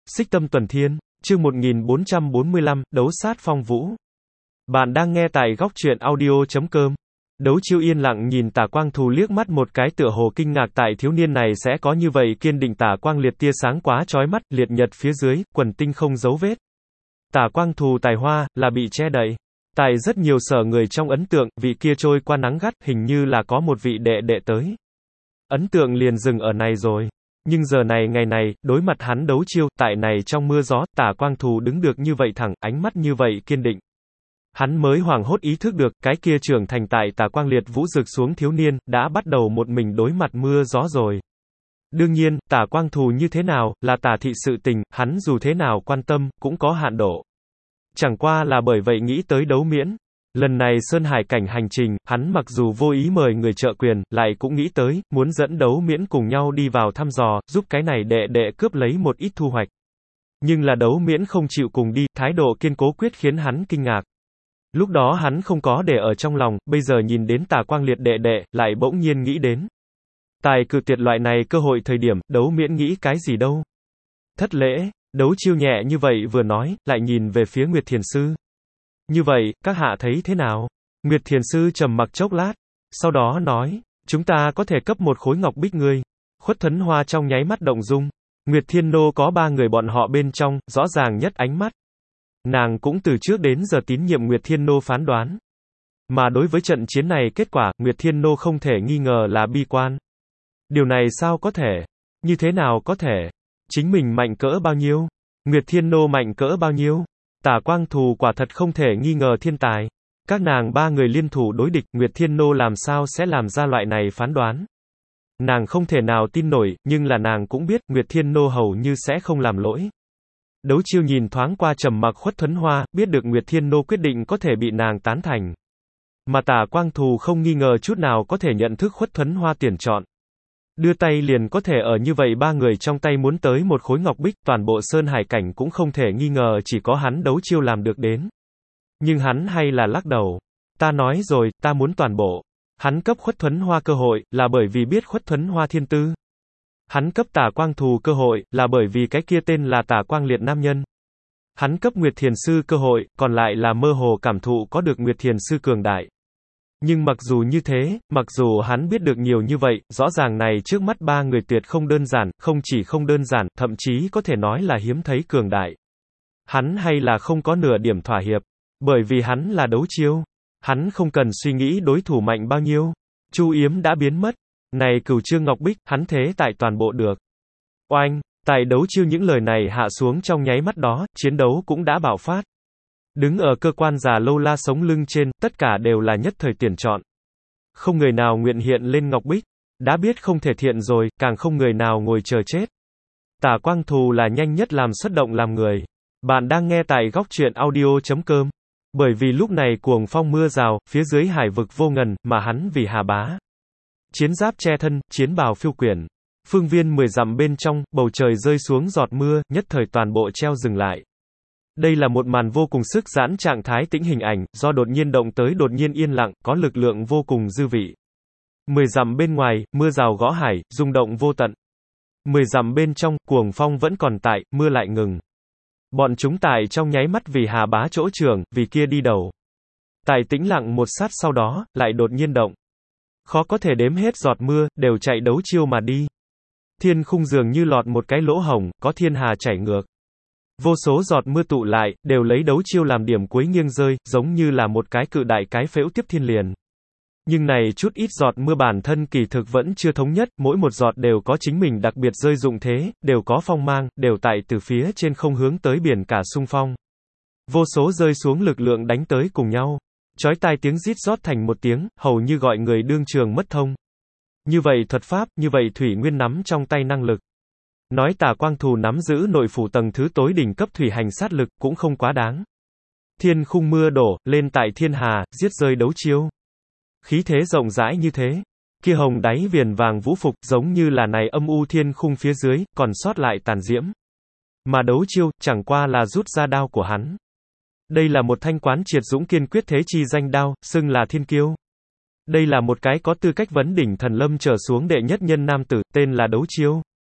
Xích Tâm Tuần Thiên, chương 1445, đấu sát phong vũ. Bạn đang nghe tại góc truyện audio.com. Đấu Chiêu yên lặng nhìn Tả Quang Thù liếc mắt một cái tựa hồ kinh ngạc tại thiếu niên này sẽ có như vậy kiên định. Tả Quang liệt tia sáng quá chói mắt, liệt nhật phía dưới, quần tinh không dấu vết. Tả Quang Thù tài hoa, là bị che đậy. Tại rất nhiều sở người trong ấn tượng, vị kia trôi qua nắng gắt, hình như là có một vị đệ đệ tới. Ấn tượng liền dừng ở này rồi. Nhưng giờ này ngày này, đối mặt hắn Đấu Chiêu, tại này trong mưa gió, Tả Quang Thù đứng được như vậy thẳng, ánh mắt như vậy kiên định. Hắn mới hoảng hốt ý thức được, cái kia trưởng thành tại Tả Quang liệt vũ rực xuống thiếu niên, đã bắt đầu một mình đối mặt mưa gió rồi. Đương nhiên, Tả Quang Thù như thế nào, là Tả thị sự tình, hắn dù thế nào quan tâm, cũng có hạn độ. Chẳng qua là bởi vậy nghĩ tới Đấu Miễn. Lần này Sơn Hải cảnh hành trình, hắn mặc dù vô ý mời người trợ quyền, lại cũng nghĩ tới, muốn dẫn Đấu Miễn cùng nhau đi vào thăm dò, giúp cái này đệ đệ cướp lấy một ít thu hoạch. Nhưng là Đấu Miễn không chịu cùng đi, thái độ kiên cố quyết khiến hắn kinh ngạc. Lúc đó hắn không có để ở trong lòng, bây giờ nhìn đến Tả Quang liệt đệ đệ, lại bỗng nhiên nghĩ đến. Tài cự tuyệt loại này cơ hội thời điểm, Đấu Miễn nghĩ cái gì đâu. Thất lễ, Đấu Chiêu nhẹ như vậy vừa nói, lại nhìn về phía Nguyệt Thiền Sư. Như vậy, các hạ thấy thế nào? Nguyệt Thiền Sư trầm mặc chốc lát, sau đó nói, chúng ta có thể cấp một khối ngọc bích ngươi. Khuất Thấn Hoa trong nháy mắt động dung. Nguyệt Thiên Nô có ba người bọn họ bên trong, rõ ràng nhất ánh mắt. Nàng cũng từ trước đến giờ tín nhiệm Nguyệt Thiên Nô phán đoán. Mà đối với trận chiến này kết quả, Nguyệt Thiên Nô không thể nghi ngờ là bi quan. Điều này sao có thể? Như thế nào có thể? Chính mình mạnh cỡ bao nhiêu? Nguyệt Thiên Nô mạnh cỡ bao nhiêu? Tả Quang Thù quả thật không thể nghi ngờ thiên tài. Các nàng ba người liên thủ đối địch, Nguyệt Thiên Nô làm sao sẽ làm ra loại này phán đoán? Nàng không thể nào tin nổi, nhưng là nàng cũng biết, Nguyệt Thiên Nô hầu như sẽ không làm lỗi. Đấu Chiêu nhìn thoáng qua trầm mặc Khuất Thuấn Hoa, biết được Nguyệt Thiên Nô quyết định có thể bị nàng tán thành. Mà Tả Quang Thù không nghi ngờ chút nào có thể nhận thức Khuất Thuấn Hoa tuyển chọn. Đưa tay liền có thể ở như vậy ba người trong tay muốn tới một khối ngọc bích, toàn bộ Sơn Hải cảnh cũng không thể nghi ngờ chỉ có hắn Đấu Chiêu làm được đến. Nhưng hắn hay là lắc đầu. Ta nói rồi, ta muốn toàn bộ. Hắn cấp Khuất Thuấn Hoa cơ hội, là bởi vì biết Khuất Thuấn Hoa thiên tư. Hắn cấp Tả Quang Thù cơ hội, là bởi vì cái kia tên là Tả Quang liệt nam nhân. Hắn cấp Nguyệt Thiền Sư cơ hội, còn lại là mơ hồ cảm thụ có được Nguyệt Thiền Sư cường đại. Nhưng mặc dù như thế, mặc dù hắn biết được nhiều như vậy, rõ ràng này trước mắt ba người tuyệt không đơn giản, không chỉ không đơn giản, thậm chí có thể nói là hiếm thấy cường đại. Hắn hay là không có nửa điểm thỏa hiệp, bởi vì hắn là Đấu Chiêu. Hắn không cần suy nghĩ đối thủ mạnh bao nhiêu. Chu Yếm đã biến mất. Này Cửu Trương Ngọc Bích, hắn thế tại toàn bộ được. Oanh, tại Đấu Chiêu những lời này hạ xuống trong nháy mắt đó, chiến đấu cũng đã bạo phát. Đứng ở cơ quan già lâu la sống lưng trên, tất cả đều là nhất thời tuyển chọn. Không người nào nguyện hiện lên Ngọc Bích. Đã biết không thể thiện rồi, càng không người nào ngồi chờ chết. Tả Quang Thù là nhanh nhất làm xuất động làm người. Bạn đang nghe tại góc truyện audio.com. Bởi vì lúc này cuồng phong mưa rào, phía dưới hải vực vô ngần, mà hắn vì Hà Bá. Chiến giáp che thân, chiến bào phiêu quyển. Phương viên 10 dặm bên trong, bầu trời rơi xuống giọt mưa, nhất thời toàn bộ treo dừng lại. Đây là một màn vô cùng sức giãn trạng thái tĩnh hình ảnh, do đột nhiên động tới đột nhiên yên lặng, có lực lượng vô cùng dư vị. 10 dặm bên ngoài, mưa rào gõ hải, rung động vô tận. 10 dặm bên trong, cuồng phong vẫn còn tại, mưa lại ngừng. Bọn chúng tại trong nháy mắt vì Hà Bá chỗ trưởng, vì kia đi đầu. Tại tĩnh lặng một sát sau đó, lại đột nhiên động. Khó có thể đếm hết giọt mưa, đều chạy Đấu Chiêu mà đi. Thiên khung dường như lọt một cái lỗ hổng, có thiên hà chảy ngược. Vô số giọt mưa tụ lại, đều lấy Đấu Chiêu làm điểm cuối nghiêng rơi, giống như là một cái cự đại cái phễu tiếp thiên liền. Nhưng này chút ít giọt mưa bản thân kỳ thực vẫn chưa thống nhất, mỗi một giọt đều có chính mình đặc biệt rơi dụng thế, đều có phong mang, đều tại từ phía trên không hướng tới biển cả xung phong. Vô số rơi xuống lực lượng đánh tới cùng nhau. Chói tai tiếng rít rót thành một tiếng, hầu như gọi người đương trường mất thông. Như vậy thuật pháp, như vậy Thủy Nguyên nắm trong tay năng lực. Nói Tả Quang Thù nắm giữ nội phủ tầng thứ tối đỉnh cấp thủy hành sát lực, cũng không quá đáng. Thiên khung mưa đổ, lên tại thiên hà, giết rơi Đấu Chiêu. Khí thế rộng rãi như thế. Kia hồng đáy viền vàng vũ phục, giống như là này âm u thiên khung phía dưới, còn sót lại tàn diễm. Mà Đấu Chiêu, chẳng qua là rút ra đao của hắn. Đây là một thanh quán triệt dũng kiên quyết thế chi danh đao, xưng là thiên kiêu. Đây là một cái có tư cách vấn đỉnh thần lâm trở xuống đệ nhất nhân nam tử, tên là Đấu Chiêu.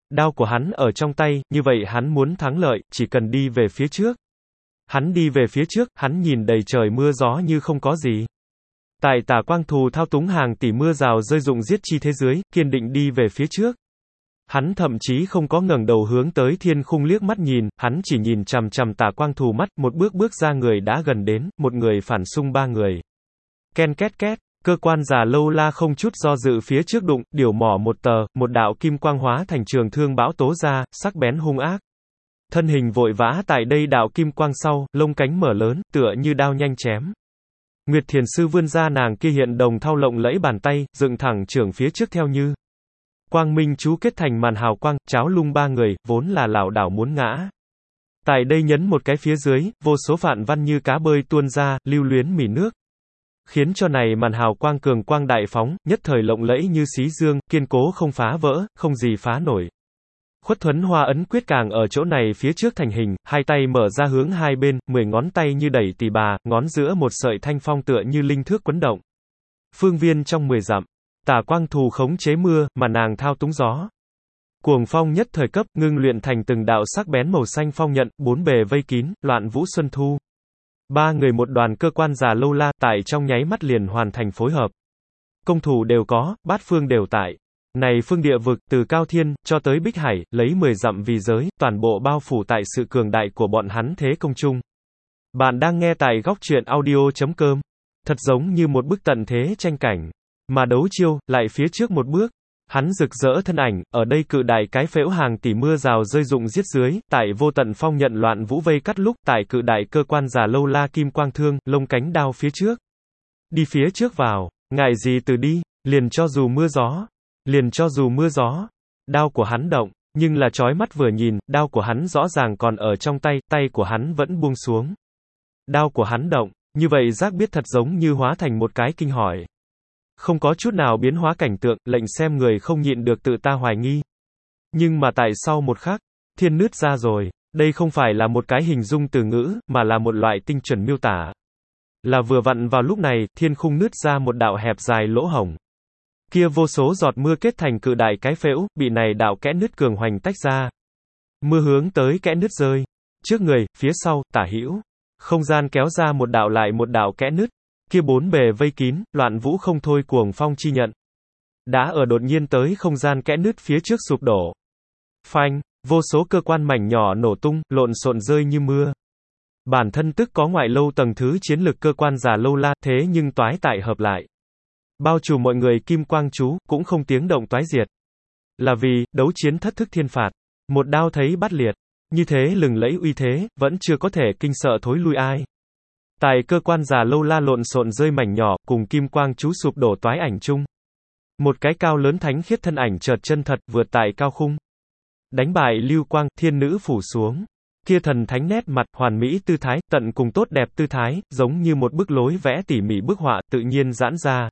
Đao của hắn ở trong tay, như vậy hắn muốn thắng lợi, chỉ cần đi về phía trước. Hắn đi về phía trước, hắn nhìn đầy trời mưa gió như không có gì. Tại Tả Quang Thù thao túng hàng tỷ mưa rào rơi rụng giết chi thế dưới, kiên định đi về phía trước. Hắn thậm chí không có ngẩng đầu hướng tới thiên khung liếc mắt nhìn, hắn chỉ nhìn chằm chằm Tả Quang Thù mắt, một bước bước ra người đã gần đến, một người phản xung ba người. Ken két két, cơ quan già lâu la không chút do dự phía trước đụng, điểu mỏ một tờ, một đạo kim quang hóa thành trường thương bão tố ra, sắc bén hung ác. Thân hình vội vã tại đây đạo kim quang sau, lông cánh mở lớn, tựa như đao nhanh chém. Nguyệt Thiền Sư vươn ra nàng kia hiện đồng thau lộng lẫy bàn tay, dựng thẳng trưởng phía trước theo như quang minh chú kết thành màn hào quang, cháo lung ba người, vốn là lảo đảo muốn ngã. Tại đây nhấn một cái phía dưới, vô số phạn văn như cá bơi tuôn ra, lưu luyến mỉ nước. Khiến cho này màn hào quang cường quang đại phóng, nhất thời lộng lẫy như xí dương, kiên cố không phá vỡ, không gì phá nổi. Khuất Thuấn Hoa ấn quyết càng ở chỗ này phía trước thành hình, hai tay mở ra hướng hai bên, 10 ngón tay như đẩy tỳ bà, ngón giữa một sợi thanh phong tựa như linh thước quấn động. Phương viên trong 10 dặm, Tả Quang Thù khống chế mưa, mà nàng thao túng gió. Cuồng phong nhất thời cấp, ngưng luyện thành từng đạo sắc bén màu xanh phong nhận, bốn bề vây kín, loạn vũ xuân thu. Ba người một đoàn cơ quan già lâu la, tại trong nháy mắt liền hoàn thành phối hợp. Công thủ đều có, bát phương đều tại. Này phương địa vực, từ Cao Thiên, cho tới Bích Hải, lấy 10 dặm vì giới, toàn bộ bao phủ tại sự cường đại của bọn hắn thế công chung. Bạn đang nghe tại góc truyện audio.com. Thật giống như một bức tận thế tranh cảnh. Mà đấu chiêu, lại phía trước một bước. Hắn rực rỡ thân ảnh, ở đây cự đại cái phễu hàng tỷ mưa rào rơi rụng giết dưới, tại vô tận phong nhận loạn vũ vây cắt lúc, tại cự đại cơ quan già lâu la kim quang thương, lông cánh đao phía trước. Đi phía trước vào, ngại gì từ đi, liền cho dù mưa gió. Liền cho dù mưa gió, đao của hắn động, nhưng là chói mắt vừa nhìn, đao của hắn rõ ràng còn ở trong tay, tay của hắn vẫn buông xuống. Đao của hắn động, như vậy giác biết thật giống như hóa thành một cái kinh hỏi. Không có chút nào biến hóa cảnh tượng, lệnh xem người không nhịn được tự ta hoài nghi. Nhưng mà tại sau một khắc, thiên nứt ra rồi, đây không phải là một cái hình dung từ ngữ, mà là một loại tinh chuẩn miêu tả. Là vừa vặn vào lúc này, thiên khung nứt ra một đạo hẹp dài lỗ hổng. Kia vô số giọt mưa kết thành cự đại cái phễu, bị này đạo kẽ nứt cường hoành tách ra. Mưa hướng tới kẽ nứt rơi. Trước người, phía sau, tả hữu. Không gian kéo ra một đạo lại một đạo kẽ nứt. Kia bốn bề vây kín, loạn vũ không thôi cuồng phong chi nhận. Đã ở đột nhiên tới không gian kẽ nứt phía trước sụp đổ. Phanh, vô số cơ quan mảnh nhỏ nổ tung, lộn xộn rơi như mưa. Bản thân tức có ngoại lâu tầng thứ chiến lực cơ quan già lâu la, thế nhưng toái tại hợp lại. Bao trùm mọi người kim quang chú, cũng không tiếng động toái diệt. Là vì, đấu chiến thất thức thiên phạt. Một đao thấy bắt liệt. Như thế lừng lẫy uy thế, vẫn chưa có thể kinh sợ thối lui ai. Tại cơ quan già lâu la lộn xộn rơi mảnh nhỏ, cùng kim quang chú sụp đổ toái ảnh chung. Một cái cao lớn thánh khiết thân ảnh chợt chân thật, vượt tại cao khung. Đánh bại lưu quang, thiên nữ phủ xuống. Kia thần thánh nét mặt, hoàn mỹ tư thái, tận cùng tốt đẹp tư thái, giống như một bức lối vẽ tỉ mỉ bức họa, tự nhiên giãn ra.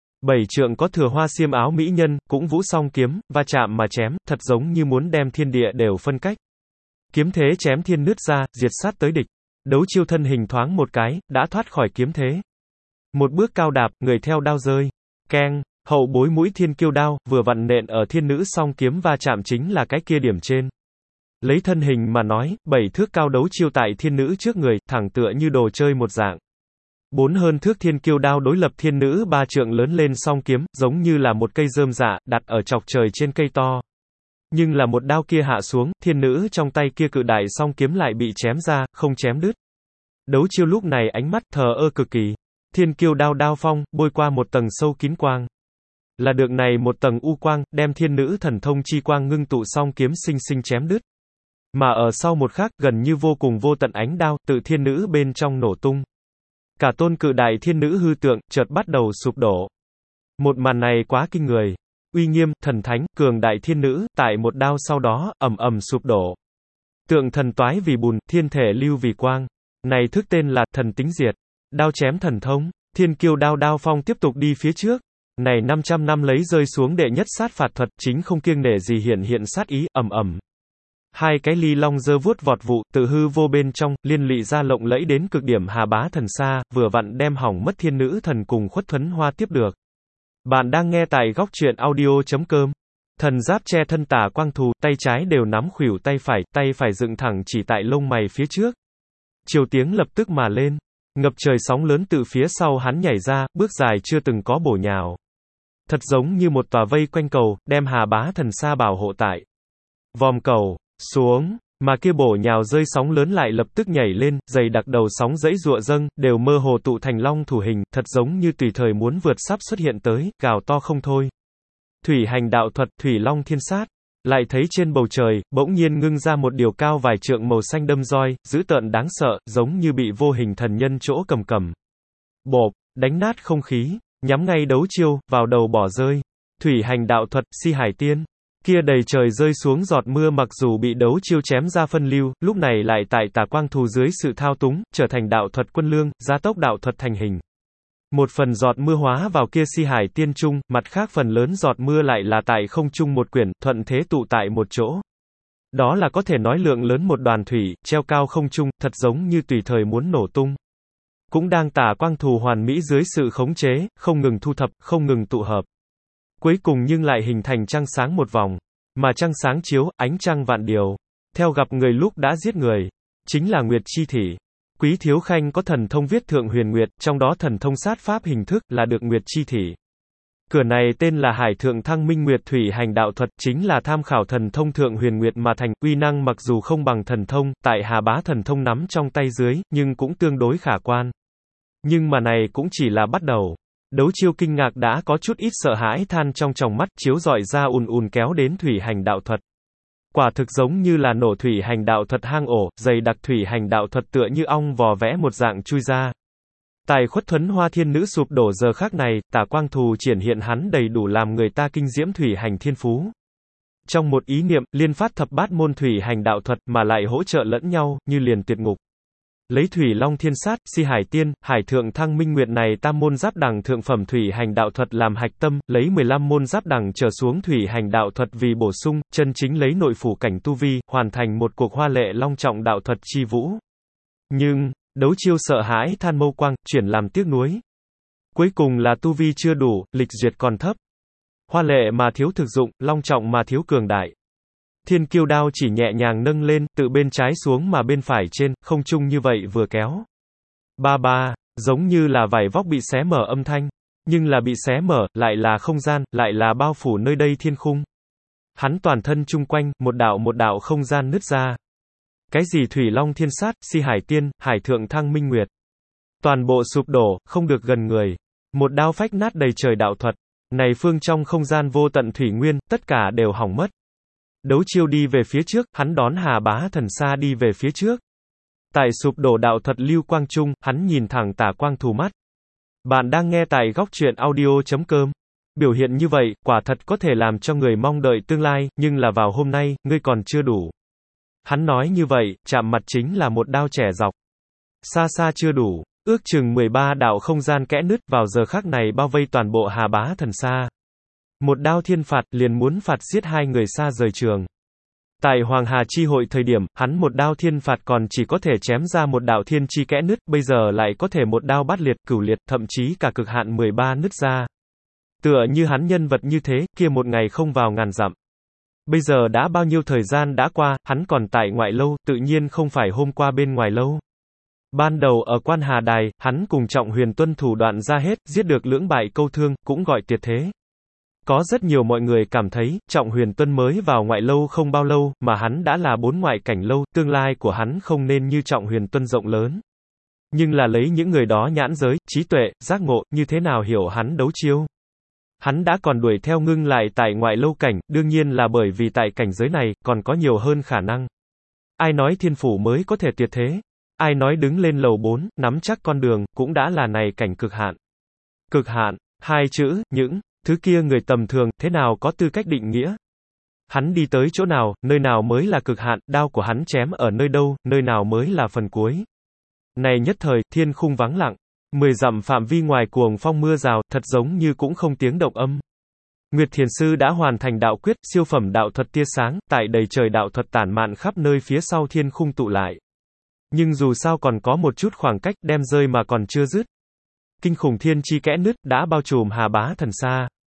7 trượng có thừa hoa xiêm áo mỹ nhân, cũng vũ song kiếm, va chạm mà chém, thật giống như muốn đem thiên địa đều phân cách. Kiếm thế chém thiên nứt ra, diệt sát tới địch. Đấu chiêu thân hình thoáng một cái, đã thoát khỏi kiếm thế. Một bước cao đạp, người theo đao rơi. Keng, hậu bối mũi thiên kiêu đao, vừa vặn nện ở thiên nữ song kiếm va chạm chính là cái kia điểm trên. Lấy thân hình mà nói, 7 thước cao đấu chiêu tại thiên nữ trước người, thẳng tựa như đồ chơi một dạng. 4 hơn thước thiên kiêu đao đối lập thiên nữ 3 trượng lớn lên song kiếm, giống như là một cây rơm rạ, đặt ở chọc trời trên cây to. Nhưng là một đao kia hạ xuống, thiên nữ trong tay kia cự đại song kiếm lại bị chém ra, không chém đứt. Đấu chiêu lúc này ánh mắt thờ ơ cực kỳ. Thiên kiêu đao đao phong, bôi qua một tầng sâu kín quang. Là được này một tầng u quang, đem thiên nữ thần thông chi quang ngưng tụ song kiếm sinh sinh chém đứt. Mà ở sau một khắc, gần như vô cùng vô tận ánh đao, tự thiên nữ bên trong nổ tung. Cả tôn cự đại thiên nữ hư tượng, chợt bắt đầu sụp đổ. Một màn này quá kinh người. Uy nghiêm, thần thánh, cường đại thiên nữ, tại một đao sau đó, ầm ầm sụp đổ. Tượng thần toái vì bùn, thiên thể lưu vì quang. Này thức tên là, thần tính diệt. Đao chém thần thông, thiên kiêu đao đao phong tiếp tục đi phía trước. Này 500 năm lấy rơi xuống đệ nhất sát phạt thuật, chính không kiêng nể gì hiện sát ý, ầm ầm. Hai cái ly long giơ vuốt vọt vụ, tự hư vô bên trong, liên lụy ra lộng lẫy đến cực điểm hà bá thần xa, vừa vặn đem hỏng mất thiên nữ thần cùng Khuất Thuấn Hoa tiếp được. Bạn đang nghe tại góc truyện audio.com. Thần giáp che thân Tả Quang Thù, tay trái đều nắm khuỷu tay phải dựng thẳng chỉ tại lông mày phía trước. Chiều tiếng lập tức mà lên. Ngập trời sóng lớn từ phía sau hắn nhảy ra, bước dài chưa từng có bổ nhào. Thật giống như một tòa vây quanh cầu, đem Hà Bá Thần Sa bảo hộ tại vòm cầu, xuống, mà kia bổ nhào rơi sóng lớn lại lập tức nhảy lên, dày đặc đầu sóng dãy giụa dâng, đều mơ hồ tụ thành long thủ hình, thật giống như tùy thời muốn vượt sắp xuất hiện tới, gào to không thôi. Thủy hành đạo thuật, Thủy Long Thiên Sát. Lại thấy trên bầu trời, bỗng nhiên ngưng ra một điều cao vài trượng màu xanh đâm roi, dữ tợn đáng sợ, giống như bị vô hình thần nhân chỗ cầm. Bộp, đánh nát không khí, nhắm ngay đấu chiêu, vào đầu bỏ rơi. Thủy hành đạo thuật, Si Hải Tiên. Kia đầy trời rơi xuống giọt mưa mặc dù bị đấu chiêu chém ra phân lưu, lúc này lại tại Tả Quang Thù dưới sự thao túng, trở thành đạo thuật quân lương, gia tốc đạo thuật thành hình. Một phần giọt mưa hóa vào kia Si Hải Tiên trung, mặt khác phần lớn giọt mưa lại là tại không trung một quyển, thuận thế tụ tại một chỗ. Đó là có thể nói lượng lớn một đoàn thủy, treo cao không trung, thật giống như tùy thời muốn nổ tung. Cũng đang Tả Quang Thù hoàn mỹ dưới sự khống chế, không ngừng thu thập, không ngừng tụ hợp. Cuối cùng nhưng lại hình thành trăng sáng một vòng. Mà trăng sáng chiếu, ánh trăng vạn điều. Theo gặp người lúc đã giết người. Chính là Nguyệt Chi Thị. Quý Thiếu Khanh có thần thông viết Thượng Huyền Nguyệt, trong đó thần thông sát pháp hình thức là được Nguyệt Chi Thị. Cửa này tên là Hải Thượng Thăng Minh Nguyệt Thủy Hành Đạo Thuật, chính là tham khảo thần thông Thượng Huyền Nguyệt mà thành, uy năng mặc dù không bằng thần thông, tại Hà Bá thần thông nắm trong tay dưới, nhưng cũng tương đối khả quan. Nhưng mà này cũng chỉ là bắt đầu. Đấu chiêu kinh ngạc đã có chút ít sợ hãi than trong tròng mắt, chiếu rọi ra ùn kéo đến Thủy Hành Đạo Thuật. Quả thực giống như là nổ Thủy Hành Đạo Thuật hang ổ, dày đặc Thủy Hành Đạo Thuật tựa như ong vò vẽ một dạng chui ra. Tài khuất thuấn hoa thiên nữ sụp đổ giờ khắc này, Tả Quang Thù triển hiện hắn đầy đủ làm người ta kinh diễm Thủy Hành Thiên Phú. Trong một ý niệm, liên phát thập bát môn Thủy Hành Đạo Thuật mà lại hỗ trợ lẫn nhau, như liền tuyệt ngục. Lấy Thủy Long Thiên Sát, Si Hải Tiên, Hải Thượng Thăng Minh Nguyệt này tam môn giáp đẳng thượng phẩm Thủy Hành Đạo Thuật làm hạch tâm, lấy 15 môn giáp đẳng trở xuống Thủy Hành Đạo Thuật vì bổ sung, chân chính lấy nội phủ cảnh tu vi, hoàn thành một cuộc hoa lệ long trọng đạo thuật chi vũ. Nhưng, đấu chiêu sợ hãi than mâu quang, chuyển làm tiếc nuối. Cuối cùng là tu vi chưa đủ, lịch duyệt còn thấp. Hoa lệ mà thiếu thực dụng, long trọng mà thiếu cường đại. Thiên Kiêu đao chỉ nhẹ nhàng nâng lên, từ bên trái xuống mà bên phải trên, không trung như vậy vừa kéo. Ba, giống như là vải vóc bị xé mở âm thanh. Nhưng là bị xé mở, lại là không gian, lại là bao phủ nơi đây thiên khung. Hắn toàn thân chung quanh, một đạo không gian nứt ra. Cái gì Thủy Long Thiên Sát, Si Hải Tiên, Hải Thượng Thăng Minh Nguyệt. Toàn bộ sụp đổ, không được gần người. Một đao phách nát đầy trời đạo thuật. Này phương trong không gian vô tận thủy nguyên, tất cả đều hỏng mất. Đấu chiêu đi về phía trước, hắn đón Hà Bá Thần Sa đi về phía trước. Tại sụp đổ đạo thuật lưu quang trung, hắn nhìn thẳng Tả Quang Thù mắt. Bạn đang nghe tại góc truyện audio.com. Biểu hiện như vậy, quả thật có thể làm cho người mong đợi tương lai, nhưng là vào hôm nay, ngươi còn chưa đủ. Hắn nói như vậy, chạm mặt chính là một đao trẻ dọc. Xa xa chưa đủ, ước chừng 13 đạo không gian kẽ nứt vào giờ khắc này bao vây toàn bộ Hà Bá Thần Sa. Một đao thiên phạt, liền muốn phạt giết hai người xa rời trường. Tại Hoàng Hà chi hội thời điểm, hắn một đao thiên phạt còn chỉ có thể chém ra một đạo thiên chi kẽ nứt, bây giờ lại có thể một đao bát liệt, cửu liệt, thậm chí cả cực hạn 13 nứt ra. Tựa như hắn nhân vật như thế, kia một ngày không vào ngàn dặm. Bây giờ đã bao nhiêu thời gian đã qua, hắn còn tại ngoại lâu, tự nhiên không phải hôm qua bên ngoài lâu. Ban đầu ở Quan Hà Đài, hắn cùng Trọng Huyền Tuân thủ đoạn ra hết, giết được lưỡng bại câu thương, cũng gọi tuyệt thế. Có rất nhiều mọi người cảm thấy, Trọng Huyền Tuân mới vào ngoại lâu không bao lâu, mà hắn đã là 4 ngoại cảnh lâu, tương lai của hắn không nên như Trọng Huyền Tuân rộng lớn. Nhưng là lấy những người đó nhãn giới, trí tuệ, giác ngộ, như thế nào hiểu hắn đấu chiêu. Hắn đã còn đuổi theo ngưng lại tại ngoại lâu cảnh, đương nhiên là bởi vì tại cảnh giới này, còn có nhiều hơn khả năng. Ai nói thiên phủ mới có thể tuyệt thế? Ai nói đứng lên lầu 4, nắm chắc con đường, cũng đã là này cảnh cực hạn. Cực hạn, hai chữ, những thứ kia người tầm thường, thế nào có tư cách định nghĩa? Hắn đi tới chỗ nào, nơi nào mới là cực hạn, đao của hắn chém ở nơi đâu, nơi nào mới là phần cuối. Này nhất thời, thiên khung vắng lặng. 10 dặm phạm vi ngoài cuồng phong mưa rào, thật giống như cũng không tiếng động âm. Nguyệt Thiền Sư đã hoàn thành đạo quyết, siêu phẩm đạo thuật tia sáng, tại đầy trời đạo thuật tản mạn khắp nơi phía sau thiên khung tụ lại. Nhưng dù sao còn có một chút khoảng cách, đem rơi mà còn chưa dứt. Kinh khủng thiên chi kẽ nứt, đã bao trùm Hà Bá Thần Sa.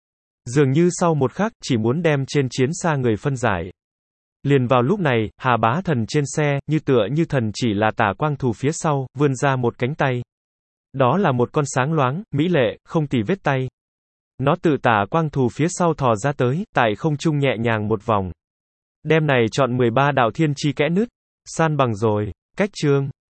Dường như sau một khắc, chỉ muốn đem trên chiến xa người phân giải. Liền vào lúc này, Hà Bá Thần trên xe, như tựa như thần chỉ là Tả Quang Thù phía sau, vươn ra một cánh tay. Đó là một con sáng loáng, mỹ lệ, không tì vết tay. Nó tự Tả Quang Thù phía sau thò ra tới, tại không trung nhẹ nhàng một vòng. Đem này chọn 13 đạo thiên chi kẽ nứt. San bằng rồi. Cách chương.